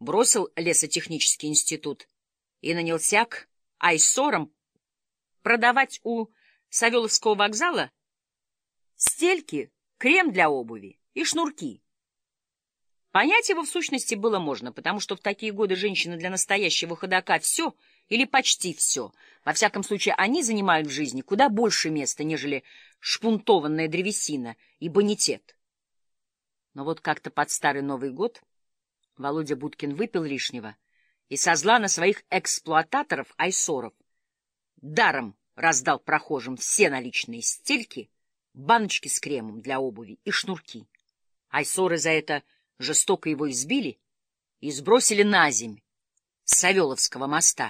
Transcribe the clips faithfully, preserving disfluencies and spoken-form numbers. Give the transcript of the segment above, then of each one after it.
бросил лесотехнический институт и нанялся к айсорам продавать у Савеловского вокзала стельки, крем для обуви и шнурки. Понять его в сущности было можно, потому что в такие годы женщины для настоящего ходока все или почти все. Во всяком случае, они занимают в жизни куда больше места, нежели шпунтованная древесина и бонитет. Но вот как-то под Старый Новый год Володя Будкин выпил лишнего и со зла на своих эксплуататоров-айсоров даром раздал прохожим все наличные стельки, баночки с кремом для обуви и шнурки. Айсоры за это жестоко его избили и сбросили на земь с Савеловского моста.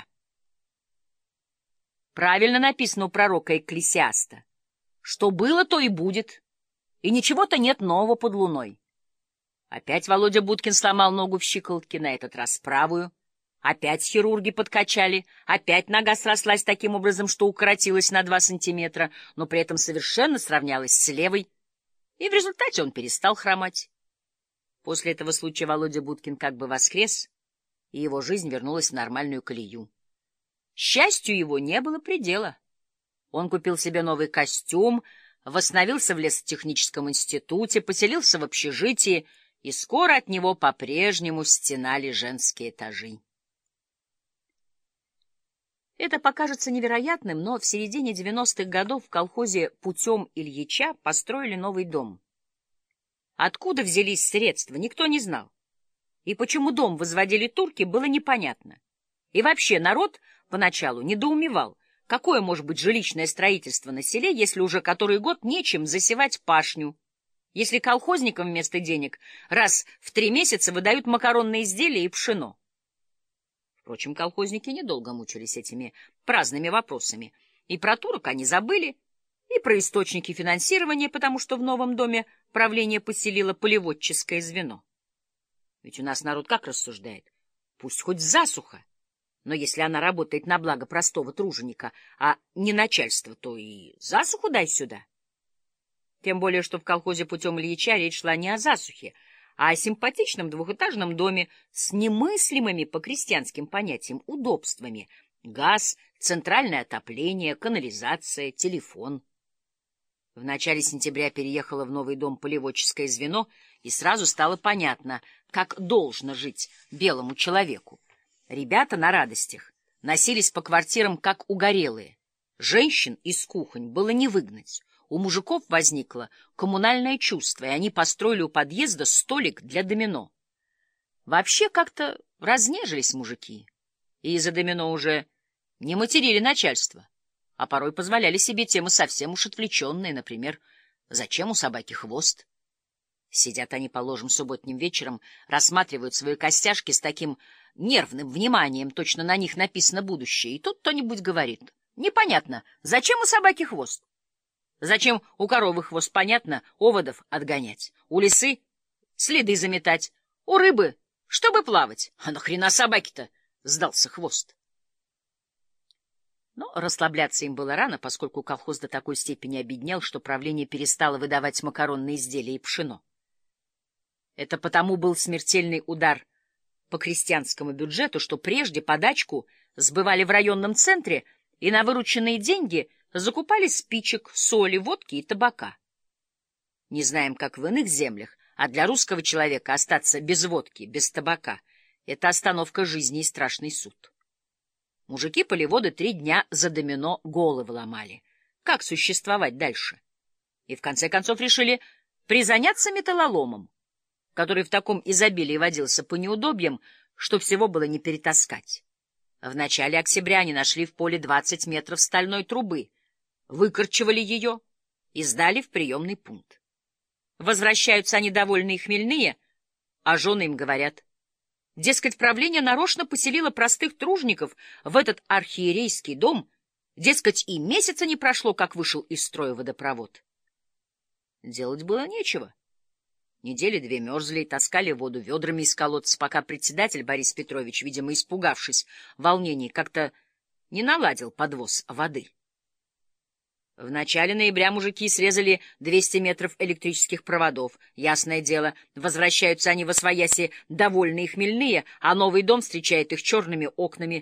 Правильно написано у пророка Экклесиаста: что было, то и будет, и ничего-то нет нового под луной. Опять Володя Будкин сломал ногу в щиколотке, на этот раз правую. Опять хирурги подкачали, опять нога срослась таким образом, что укоротилась на два сантиметра, но при этом совершенно сравнялась с левой, и в результате он перестал хромать. После этого случая Володя Будкин как бы воскрес, и его жизнь вернулась в нормальную колею. Счастью его не было предела. Он купил себе новый костюм, восстановился в лесотехническом институте, поселился в общежитии, и скоро от него по-прежнему стенали женские этажи. Это покажется невероятным, но в середине девяностых годов в колхозе «Путем Ильича» построили новый дом. Откуда взялись средства, никто не знал. И почему дом возводили турки, было непонятно. И вообще народ поначалу недоумевал, какое может быть жилищное строительство на селе, если уже который год нечем засевать пашню, если колхозникам вместо денег раз в три месяца выдают макаронные изделия и пшено. Впрочем, колхозники недолго мучились этими праздными вопросами. И про турок они забыли, и про источники финансирования, потому что в новом доме правление поселило полеводческое звено. Ведь у нас народ как рассуждает? Пусть хоть засуха, но если она работает на благо простого труженика, а не начальства, то и засуху дай сюда. Тем более, что в колхозе «Путем Ильича» речь шла не о засухе, а о симпатичном двухэтажном доме с немыслимыми по крестьянским понятиям удобствами: газ, центральное отопление, канализация, телефон. В начале сентября переехало в новый дом полеводческое звено, и сразу стало понятно, как должно жить белому человеку. Ребята на радостях носились по квартирам как угорелые. Женщин из кухонь было не выгнать. У мужиков возникло коммунальное чувство, и они построили у подъезда столик для домино. Вообще как-то разнежились мужики, и из-за домино уже не материли начальство, а порой позволяли себе темы совсем уж отвлеченные, например, «Зачем у собаки хвост?». Сидят они, положим, субботним вечером, рассматривают свои костяшки с таким нервным вниманием, точно на них написано будущее, и тут кто-нибудь говорит: «Непонятно, зачем у собаки хвост? Зачем у коровы хвост? Понятно, оводов отгонять, у лисы следы заметать, у рыбы чтобы плавать. А нахрена собаке-то сдался хвост?» Но расслабляться им было рано, поскольку колхоз до такой степени обеднел, что правление перестало выдавать макаронные изделия и пшено. Это потому был смертельный удар по крестьянскому бюджету, что прежде подачку сбывали в районном центре и на вырученные деньги закупали спичек, соли, водки и табака. Не знаем, как в иных землях, а для русского человека остаться без водки, без табака — это остановка жизни и страшный суд. Мужики-полеводы три дня за домино головы ломали. Как существовать дальше? И в конце концов решили призаняться металлоломом, который в таком изобилии водился по неудобьям, что всего было не перетаскать. В начале октября они нашли в поле двадцать метров стальной трубы, выкорчевали ее и сдали в приемный пункт. Возвращаются они довольные и хмельные, а жены им говорят: дескать, правление нарочно поселило простых тружников в этот архиерейский дом, дескать, и месяца не прошло, как вышел из строя водопровод. Делать было нечего. Недели две мерзли и таскали воду ведрами из колодца, пока председатель Борис Петрович, видимо, испугавшись волнений, как-то не наладил подвоз воды. В начале ноября мужики срезали двести метров электрических проводов. Ясное дело, возвращаются они восвояси довольные и хмельные, а новый дом встречает их черными окнами,